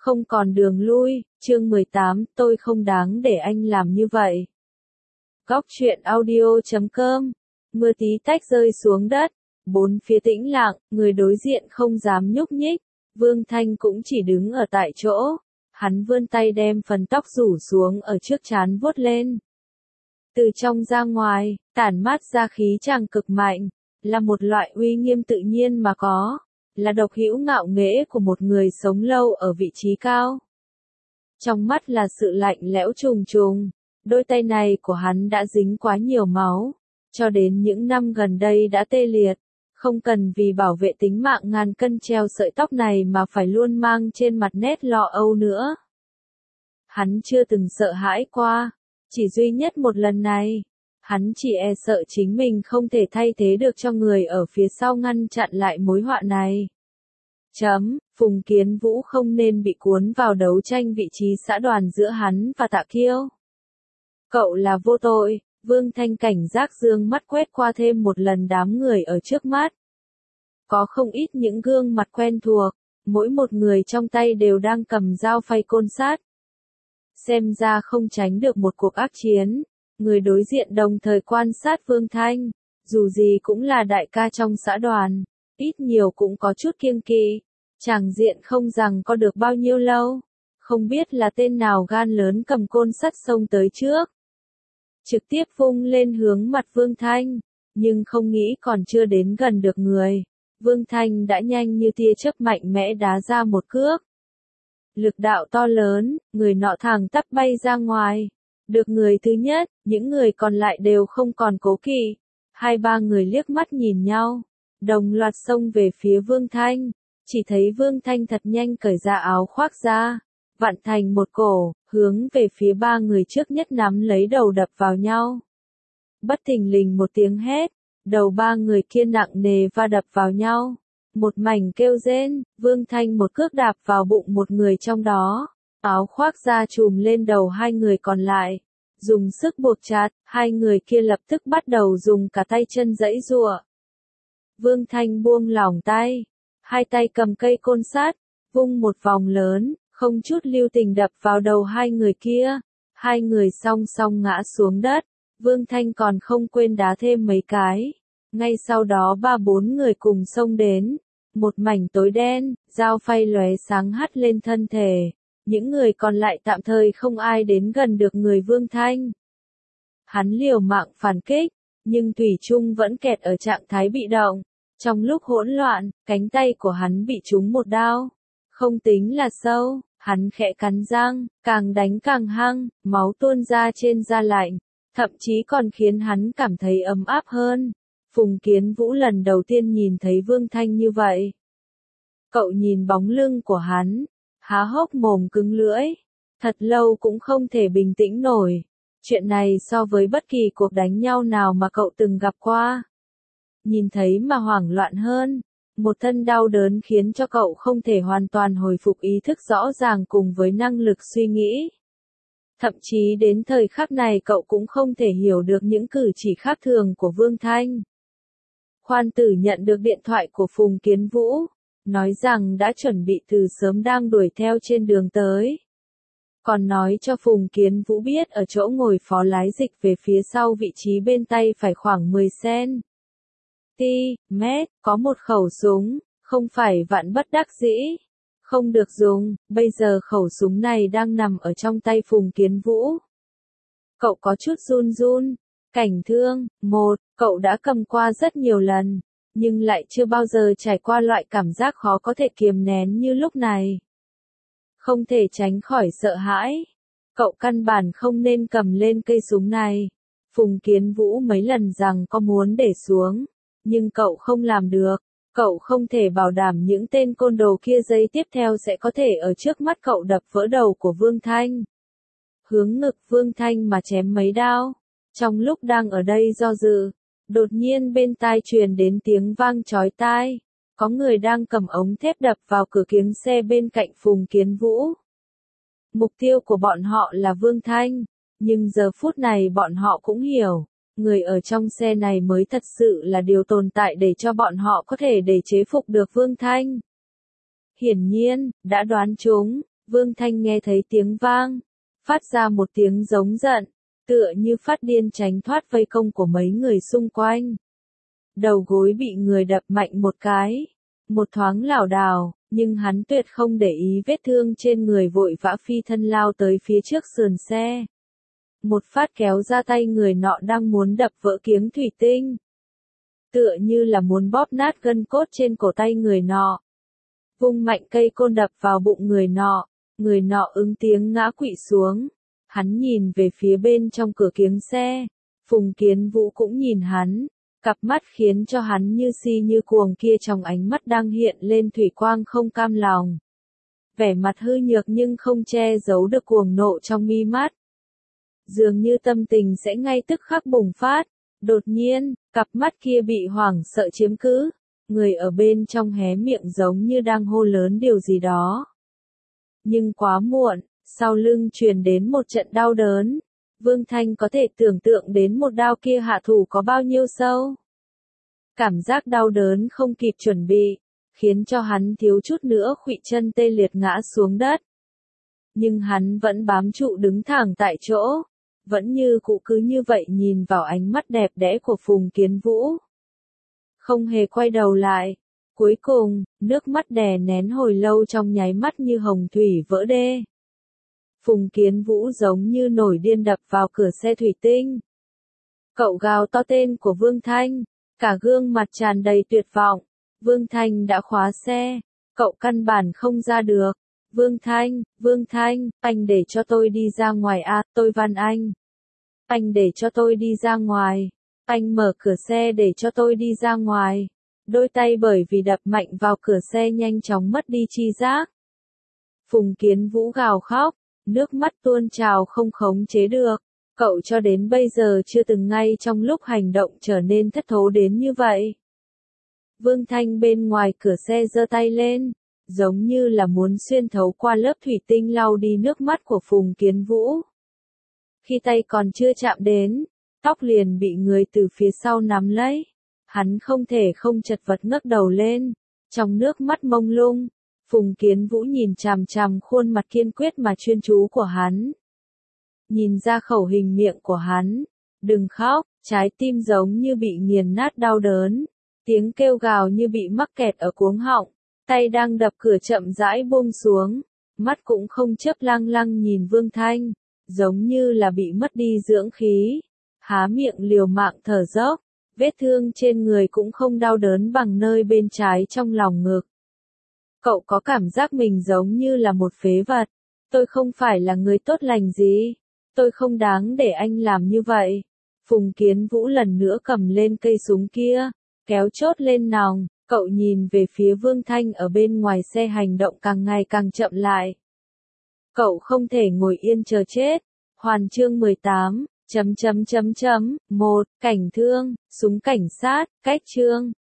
không còn đường lui, chương 18, tôi không đáng để anh làm như vậy. Góc truyện audio.com, mưa tí tách rơi xuống đất, bốn phía tĩnh lặng, người đối diện không dám nhúc nhích, Vương Thanh cũng chỉ đứng ở tại chỗ, hắn vươn tay đem phần tóc rủ xuống ở trước trán vuốt lên. Từ trong ra ngoài, tản mát ra khí chàng cực mạnh, là một loại uy nghiêm tự nhiên mà có, là độc hữu ngạo nghễ của một người sống lâu ở vị trí cao. Trong mắt là sự lạnh lẽo trùng trùng, đôi tay này của hắn đã dính quá nhiều máu, cho đến những năm gần đây đã tê liệt, không cần vì bảo vệ tính mạng ngàn cân treo sợi tóc này mà phải luôn mang trên mặt nét lo âu nữa. Hắn chưa từng sợ hãi qua, chỉ duy nhất một lần này, hắn chỉ e sợ chính mình không thể thay thế được cho người ở phía sau ngăn chặn lại mối họa này. Phùng Kiến Vũ không nên bị cuốn vào đấu tranh vị trí xã đoàn giữa hắn và Tạ Kiêu. Cậu là vô tội, Vương Thanh cảnh giác dương mắt quét qua thêm một lần đám người ở trước mắt. Có không ít những gương mặt quen thuộc, mỗi một người trong tay đều đang cầm dao phay côn sát. Xem ra không tránh được một cuộc ác chiến, người đối diện đồng thời quan sát Vương Thanh, dù gì cũng là đại ca trong xã đoàn, ít nhiều cũng có chút kiêng kỵ, tràng diện không rằng có được bao nhiêu lâu, không biết là tên nào gan lớn cầm côn sắt xông tới trước. Trực tiếp vung lên hướng mặt Vương Thanh, nhưng không nghĩ còn chưa đến gần được người, Vương Thanh đã nhanh như tia chớp mạnh mẽ đá ra một cước. Lực đạo to lớn, người nọ thẳng tắp bay ra ngoài. Được người thứ nhất, những người còn lại đều không còn cố kỵ. Hai ba người liếc mắt nhìn nhau, đồng loạt xông về phía Vương Thanh. Chỉ thấy Vương Thanh thật nhanh cởi ra áo khoác ra, vặn thành một cổ, hướng về phía ba người trước nhất nắm lấy đầu đập vào nhau. Bất thình lình một tiếng hét, đầu ba người kia nặng nề va đập vào nhau. Một mảnh kêu rên, Vương Thanh một cước đạp vào bụng một người trong đó, áo khoác ra trùm lên đầu hai người còn lại, dùng sức buộc chặt, hai người kia lập tức bắt đầu dùng cả tay chân giãy giụa. Vương Thanh buông lỏng tay, hai tay cầm cây côn sắt, vung một vòng lớn, không chút lưu tình đập vào đầu hai người kia, hai người song song ngã xuống đất, Vương Thanh còn không quên đá thêm mấy cái. Ngay sau đó ba bốn người cùng xông đến, một mảnh tối đen, dao phay lóe sáng hắt lên thân thể, những người còn lại tạm thời không ai đến gần được người Vương Thanh. Hắn liều mạng phản kích, nhưng thủy chung vẫn kẹt ở trạng thái bị động, trong lúc hỗn loạn, cánh tay của hắn bị trúng một đao, không tính là sâu, hắn khẽ cắn răng, càng đánh càng hăng, máu tuôn ra trên da lạnh, thậm chí còn khiến hắn cảm thấy ấm áp hơn. Phùng Kiến Vũ lần đầu tiên nhìn thấy Vương Thanh như vậy. Cậu nhìn bóng lưng của hắn, há hốc mồm cứng lưỡi, thật lâu cũng không thể bình tĩnh nổi. Chuyện này so với bất kỳ cuộc đánh nhau nào mà cậu từng gặp qua. Nhìn thấy mà hoảng loạn hơn, một thân đau đớn khiến cho cậu không thể hoàn toàn hồi phục ý thức rõ ràng cùng với năng lực suy nghĩ. Thậm chí đến thời khắc này cậu cũng không thể hiểu được những cử chỉ khác thường của Vương Thanh. Khoan Tử nhận được điện thoại của Phùng Kiến Vũ, nói rằng đã chuẩn bị từ sớm đang đuổi theo trên đường tới. Còn nói cho Phùng Kiến Vũ biết ở chỗ ngồi phó lái dịch về phía sau vị trí bên tay phải khoảng 10 cm, có một khẩu súng, không phải vạn bất đắc dĩ. Không được dùng, bây giờ khẩu súng này đang nằm ở trong tay Phùng Kiến Vũ. Cậu có chút run run. Cảnh thương, cậu đã cầm qua rất nhiều lần, nhưng lại chưa bao giờ trải qua loại cảm giác khó có thể kiềm nén như lúc này. Không thể tránh khỏi sợ hãi. Cậu căn bản không nên cầm lên cây súng này. Phùng Kiến Vũ mấy lần rằng có muốn để xuống, nhưng cậu không làm được. Cậu không thể bảo đảm những tên côn đồ kia giây tiếp theo sẽ có thể ở trước mắt cậu đập vỡ đầu của Vương Thanh. Hướng ngực Vương Thanh mà chém mấy đao. Trong lúc đang ở đây do dự, đột nhiên bên tai truyền đến tiếng vang chói tai. Có người đang cầm ống thép đập vào cửa kiếng xe bên cạnh Phùng Kiến Vũ. Mục tiêu của bọn họ là Vương Thanh, nhưng giờ phút này bọn họ cũng hiểu, người ở trong xe này mới thật sự là điều tồn tại để cho bọn họ có thể để chế phục được Vương Thanh. Hiển nhiên, đã đoán trúng, Vương Thanh nghe thấy tiếng vang, phát ra một tiếng giống giận, tựa như phát điên tránh thoát vây công của mấy người xung quanh. Đầu gối bị người đập mạnh một cái, một thoáng lảo đảo, nhưng hắn tuyệt không để ý vết thương trên người, vội vã phi thân lao tới phía trước sườn xe. Một phát kéo ra tay người nọ đang muốn đập vỡ kiếng thủy tinh. Tựa như là muốn bóp nát gân cốt trên cổ tay người nọ. Vung mạnh cây côn đập vào bụng người nọ ứng tiếng ngã quỵ xuống. Hắn nhìn về phía bên trong cửa kiếng xe, Phùng Kiến Vũ cũng nhìn hắn, cặp mắt khiến cho hắn như si như cuồng kia trong ánh mắt đang hiện lên thủy quang không cam lòng. Vẻ mặt hư nhược nhưng không che giấu được cuồng nộ trong mi mắt. Dường như tâm tình sẽ ngay tức khắc bùng phát, đột nhiên, cặp mắt kia bị hoảng sợ chiếm cứ, người ở bên trong hé miệng giống như đang hô lớn điều gì đó. Nhưng quá muộn, sau lưng truyền đến một trận đau đớn. Vương Thanh có thể tưởng tượng đến một đao kia hạ thủ có bao nhiêu sâu. Cảm giác đau đớn không kịp chuẩn bị, khiến cho hắn thiếu chút nữa khuỵu chân tê liệt ngã xuống đất. Nhưng hắn vẫn bám trụ đứng thẳng tại chỗ, vẫn như cũ cứ như vậy nhìn vào ánh mắt đẹp đẽ của Phùng Kiến Vũ. Không hề quay đầu lại. Cuối cùng, nước mắt đè nén hồi lâu trong nháy mắt như hồng thủy vỡ đê. Phùng Kiến Vũ giống như nổi điên đập vào cửa xe thủy tinh. Cậu gào to tên của Vương Thanh, cả gương mặt tràn đầy tuyệt vọng. Vương Thanh đã khóa xe, cậu căn bản không ra được. Vương Thanh, anh để cho tôi đi ra ngoài à, tôi van anh. Anh để cho tôi đi ra ngoài. Anh mở cửa xe để cho tôi đi ra ngoài. Đôi tay bởi vì đập mạnh vào cửa xe nhanh chóng mất đi tri giác. Phùng Kiến Vũ gào khóc, nước mắt tuôn trào không khống chế được. Cậu cho đến bây giờ chưa từng ngay trong lúc hành động trở nên thất thố đến như vậy. Vương Thanh bên ngoài cửa xe giơ tay lên, giống như là muốn xuyên thấu qua lớp thủy tinh lau đi nước mắt của Phùng Kiến Vũ. Khi tay còn chưa chạm đến, tóc liền bị người từ phía sau nắm lấy. Hắn không thể không chật vật ngước đầu lên, trong nước mắt mông lung, Phùng Kiến Vũ nhìn chằm chằm khuôn mặt kiên quyết mà chuyên chú của hắn. Nhìn ra khẩu hình miệng của hắn, đừng khóc, trái tim giống như bị nghiền nát đau đớn, tiếng kêu gào như bị mắc kẹt ở cuống họng, tay đang đập cửa chậm rãi buông xuống, mắt cũng không chớp lăng lăng nhìn Vương Thanh, giống như là bị mất đi dưỡng khí, há miệng liều mạng thở dốc. Vết thương trên người cũng không đau đớn bằng nơi bên trái trong lòng ngực. Cậu có cảm giác mình giống như là một phế vật. Tôi không phải là người tốt lành gì. Tôi không đáng để anh làm như vậy. Phùng Kiến Vũ lần nữa cầm lên cây súng kia, kéo chốt lên nòng. Cậu nhìn về phía Vương Thanh ở bên ngoài xe, hành động càng ngày càng chậm lại. Cậu không thể ngồi yên chờ chết. Hoàn chương 18. 1. Cảnh thương, súng cảnh sát, cách chương.